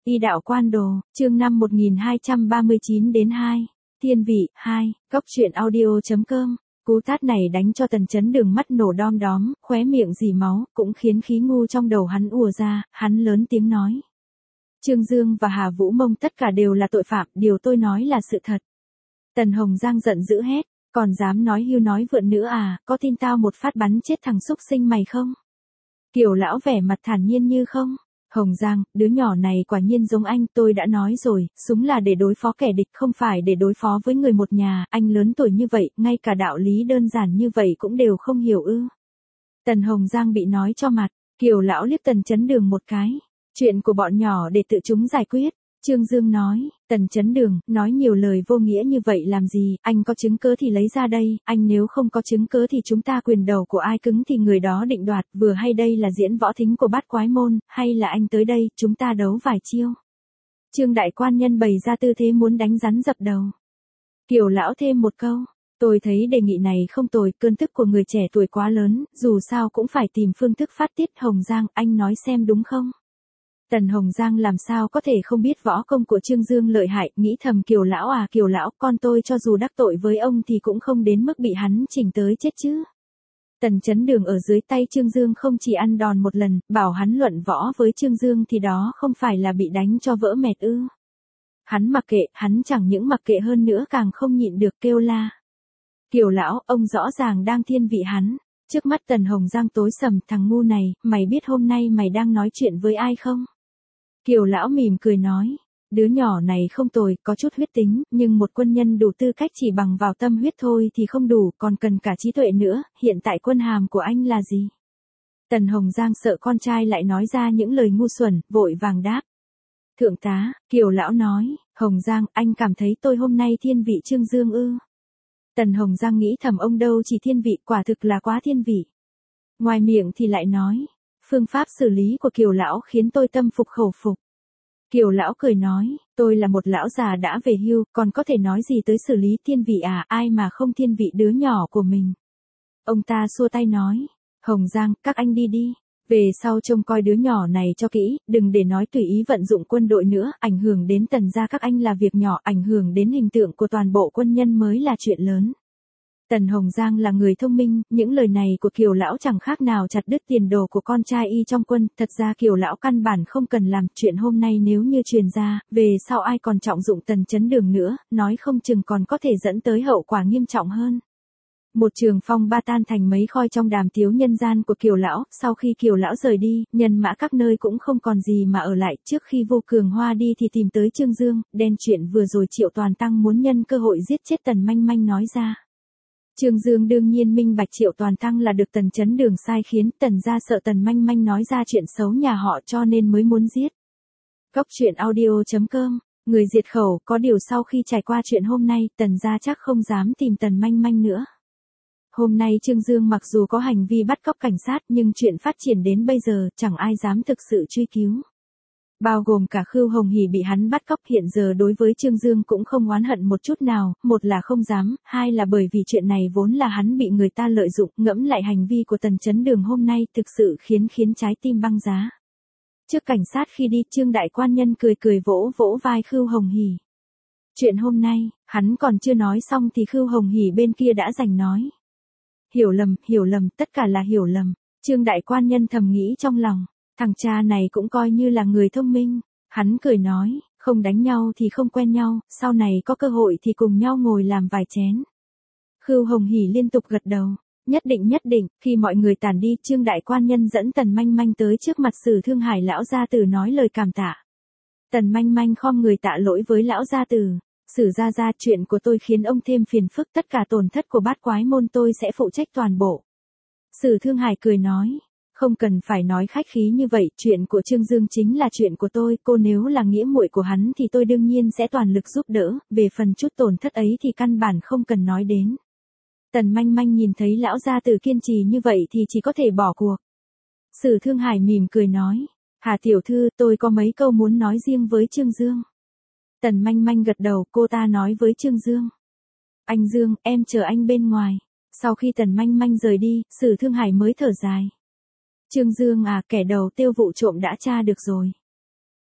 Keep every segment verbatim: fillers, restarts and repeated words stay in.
Y đạo quan đồ, chương năm một nghìn hai trăm ba mươi chín đến hai. Thiên vị, hai, góc truyện audio.com. Cú tát này đánh cho Tần Chấn Đường mắt nổ đom đóm, khóe miệng rỉ máu, cũng khiến khí ngu trong đầu hắn ùa ra, hắn lớn tiếng nói. Trương Dương và Hà Vũ Mông tất cả đều là tội phạm, điều tôi nói là sự thật. Tần Hồng Giang giận dữ hét, còn dám nói hưu nói vượn nữa à, có tin tao một phát bắn chết thằng xúc sinh mày không? Kiều lão vẻ mặt thản nhiên như không. Hồng Giang, đứa nhỏ này quả nhiên giống anh, tôi đã nói rồi, súng là để đối phó kẻ địch không phải để đối phó với người một nhà, anh lớn tuổi như vậy, ngay cả đạo lý đơn giản như vậy cũng đều không hiểu ư. Tần Hồng Giang bị nói cho mặt, Kiều lão liếc Tần Chấn Đường một cái, chuyện của bọn nhỏ để tự chúng giải quyết. Trương Dương nói, Tần Chấn Đường, nói nhiều lời vô nghĩa như vậy làm gì, anh có chứng cớ thì lấy ra đây, anh nếu không có chứng cớ thì chúng ta quyền đầu của ai cứng thì người đó định đoạt, vừa hay đây là diễn võ thính của Bát Quái Môn, hay là anh tới đây, chúng ta đấu vài chiêu. Trương Đại Quan Nhân bày ra tư thế muốn đánh rắn dập đầu. Kiều lão thêm một câu, tôi thấy đề nghị này không tồi, cơn tức của người trẻ tuổi quá lớn, dù sao cũng phải tìm phương thức phát tiết. Hồng Giang, anh nói xem đúng không? Tần Hồng Giang làm sao có thể không biết võ công của Trương Dương lợi hại, nghĩ thầm Kiều lão à, Kiều lão, con tôi cho dù đắc tội với ông thì cũng không đến mức bị hắn chỉnh tới chết chứ. Tần Chấn Đường ở dưới tay Trương Dương không chỉ ăn đòn một lần, bảo hắn luận võ với Trương Dương thì đó không phải là bị đánh cho vỡ mệt ư. Hắn mặc kệ, hắn chẳng những mặc kệ hơn nữa càng không nhịn được kêu la. Kiều lão, ông rõ ràng đang thiên vị hắn. Trước mắt Tần Hồng Giang tối sầm, thằng ngu này, mày biết hôm nay mày đang nói chuyện với ai không? Kiều lão mỉm cười nói, đứa nhỏ này không tồi, có chút huyết tính, nhưng một quân nhân đủ tư cách chỉ bằng vào tâm huyết thôi thì không đủ, còn cần cả trí tuệ nữa, hiện tại quân hàm của anh là gì? Tần Hồng Giang sợ con trai lại nói ra những lời ngu xuẩn, vội vàng đáp. Thượng tá, Kiều lão nói, Hồng Giang, anh cảm thấy tôi hôm nay thiên vị Trương Dương ư? Tần Hồng Giang nghĩ thầm ông đâu chỉ thiên vị, quả thực là quá thiên vị. Ngoài miệng thì lại nói, phương pháp xử lý của Kiều lão khiến tôi tâm phục khẩu phục. Kiều lão cười nói, tôi là một lão già đã về hưu, còn có thể nói gì tới xử lý thiên vị à, ai mà không thiên vị đứa nhỏ của mình. Ông ta xua tay nói, Hồng Giang, các anh đi đi, về sau trông coi đứa nhỏ này cho kỹ, đừng để nói tùy ý vận dụng quân đội nữa, ảnh hưởng đến Tần gia các anh là việc nhỏ, ảnh hưởng đến hình tượng của toàn bộ quân nhân mới là chuyện lớn. Tần Hồng Giang là người thông minh, những lời này của Kiều lão chẳng khác nào chặt đứt tiền đồ của con trai y trong quân, thật ra Kiều lão căn bản không cần làm chuyện hôm nay, nếu như truyền ra, về sau ai còn trọng dụng Tần Chấn Đường nữa, nói không chừng còn có thể dẫn tới hậu quả nghiêm trọng hơn. Một trường phong ba tan thành mấy khói trong đàm tiếu nhân gian của Kiều lão, sau khi Kiều lão rời đi, nhân mã các nơi cũng không còn gì mà ở lại, trước khi Vô Cường Hoa đi thì tìm tới Trương Dương, đen chuyện vừa rồi Triệu Toàn Tăng muốn nhân cơ hội giết chết Tần Manh Manh nói ra. Trương Dương đương nhiên minh bạch Triệu Toàn Tăng là được Tần Chấn Đường sai khiến, Tần gia sợ Tần Manh Manh nói ra chuyện xấu nhà họ cho nên mới muốn giết. Góc truyện audio.com, người diệt khẩu, có điều sau khi trải qua chuyện hôm nay, Tần gia chắc không dám tìm Tần Manh Manh nữa. Hôm nay Trương Dương mặc dù có hành vi bắt cóc cảnh sát nhưng chuyện phát triển đến bây giờ chẳng ai dám thực sự truy cứu. Bao gồm cả Khưu Hồng Hỉ bị hắn bắt cóc, hiện giờ đối với Trương Dương cũng không oán hận một chút nào, một là không dám, hai là bởi vì chuyện này vốn là hắn bị người ta lợi dụng, ngẫm lại hành vi của Tần Chấn Đường hôm nay thực sự khiến khiến trái tim băng giá. Trước cảnh sát khi đi, Trương Đại Quan Nhân cười cười vỗ vỗ vai Khưu Hồng Hỉ. Chuyện hôm nay, hắn còn chưa nói xong thì Khưu Hồng Hỉ bên kia đã giành nói. Hiểu lầm, hiểu lầm, tất cả là hiểu lầm. Trương Đại Quan Nhân thầm nghĩ trong lòng. Thằng cha này cũng coi như là người thông minh. Hắn cười nói, không đánh nhau thì không quen nhau, sau này có cơ hội thì cùng nhau ngồi làm vài chén. Khưu Hồng Hỉ liên tục gật đầu. Nhất định nhất định, khi mọi người tản đi, Trương Đại Quan Nhân dẫn Tần Manh Manh tới trước mặt Sử Thương Hải lão gia tử nói lời cảm tạ. Tần Manh Manh khom người tạ lỗi với lão gia tử. Sử gia gia, chuyện của tôi khiến ông thêm phiền phức, tất cả tổn thất của Bát Quái Môn tôi sẽ phụ trách toàn bộ. Sử Thương Hải cười nói. Không cần phải nói khách khí như vậy, chuyện của Trương Dương chính là chuyện của tôi, cô nếu là nghĩa muội của hắn thì tôi đương nhiên sẽ toàn lực giúp đỡ, về phần chút tổn thất ấy thì căn bản không cần nói đến. Tần Manh Manh nhìn thấy lão gia tử kiên trì như vậy thì chỉ có thể bỏ cuộc. Sử Thương Hải mỉm cười nói, Hà tiểu thư, tôi có mấy câu muốn nói riêng với Trương Dương. Tần Manh Manh gật đầu, cô ta nói với Trương Dương. Anh Dương, em chờ anh bên ngoài. Sau khi Tần Manh Manh rời đi, Sử Thương Hải mới thở dài. Trương Dương à, kẻ đầu tiêu vụ trộm đã tra được rồi.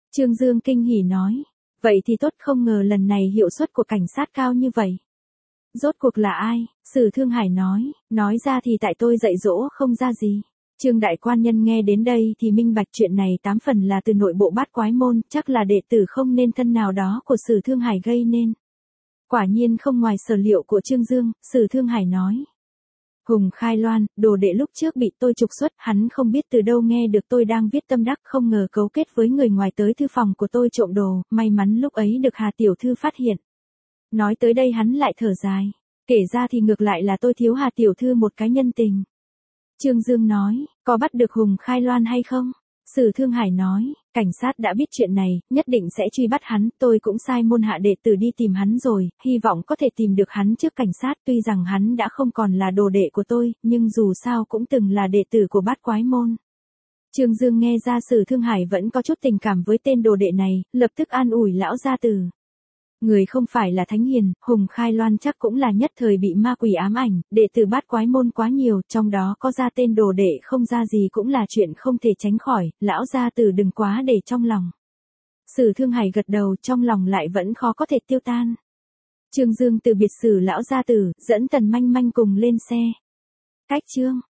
Trương Dương kinh hỉ nói. Vậy thì tốt, không ngờ lần này hiệu suất của cảnh sát cao như vậy. Rốt cuộc là ai? Sử Thương Hải nói, nói ra thì tại tôi dạy dỗ không ra gì. Trương đại quan nhân nghe đến đây thì minh bạch chuyện này tám phần là từ nội bộ Bát Quái môn, chắc là đệ tử không nên thân nào đó của Sử Thương Hải gây nên. Quả nhiên không ngoài sở liệu của Trương Dương, Sử Thương Hải nói. Hùng Khai Loan, đồ đệ lúc trước bị tôi trục xuất, hắn không biết từ đâu nghe được tôi đang viết tâm đắc, không ngờ cấu kết với người ngoài tới thư phòng của tôi trộm đồ, may mắn lúc ấy được Hà tiểu thư phát hiện. Nói tới đây hắn lại thở dài, kể ra thì ngược lại là tôi thiếu Hà tiểu thư một cái nhân tình. Trương Dương nói, có bắt được Hùng Khai Loan hay không? Sử Thương Hải nói, cảnh sát đã biết chuyện này, nhất định sẽ truy bắt hắn, tôi cũng sai môn hạ đệ tử đi tìm hắn rồi, hy vọng có thể tìm được hắn trước cảnh sát, tuy rằng hắn đã không còn là đồ đệ của tôi, nhưng dù sao cũng từng là đệ tử của Bát Quái môn. Trương Dương nghe ra Sử Thương Hải vẫn có chút tình cảm với tên đồ đệ này, lập tức an ủi lão gia tử. Người không phải là thánh hiền, Hùng Khai Loan chắc cũng là nhất thời bị ma quỷ ám ảnh, đệ tử Bát Quái môn quá nhiều, trong đó có ra tên đồ đệ không ra gì cũng là chuyện không thể tránh khỏi, lão gia tử đừng quá để trong lòng. Sử Thương Hải gật đầu, trong lòng lại vẫn khó có thể tiêu tan. Trương Dương từ biệt Sử lão gia tử, dẫn Tần Manh Manh cùng lên xe. Cách chương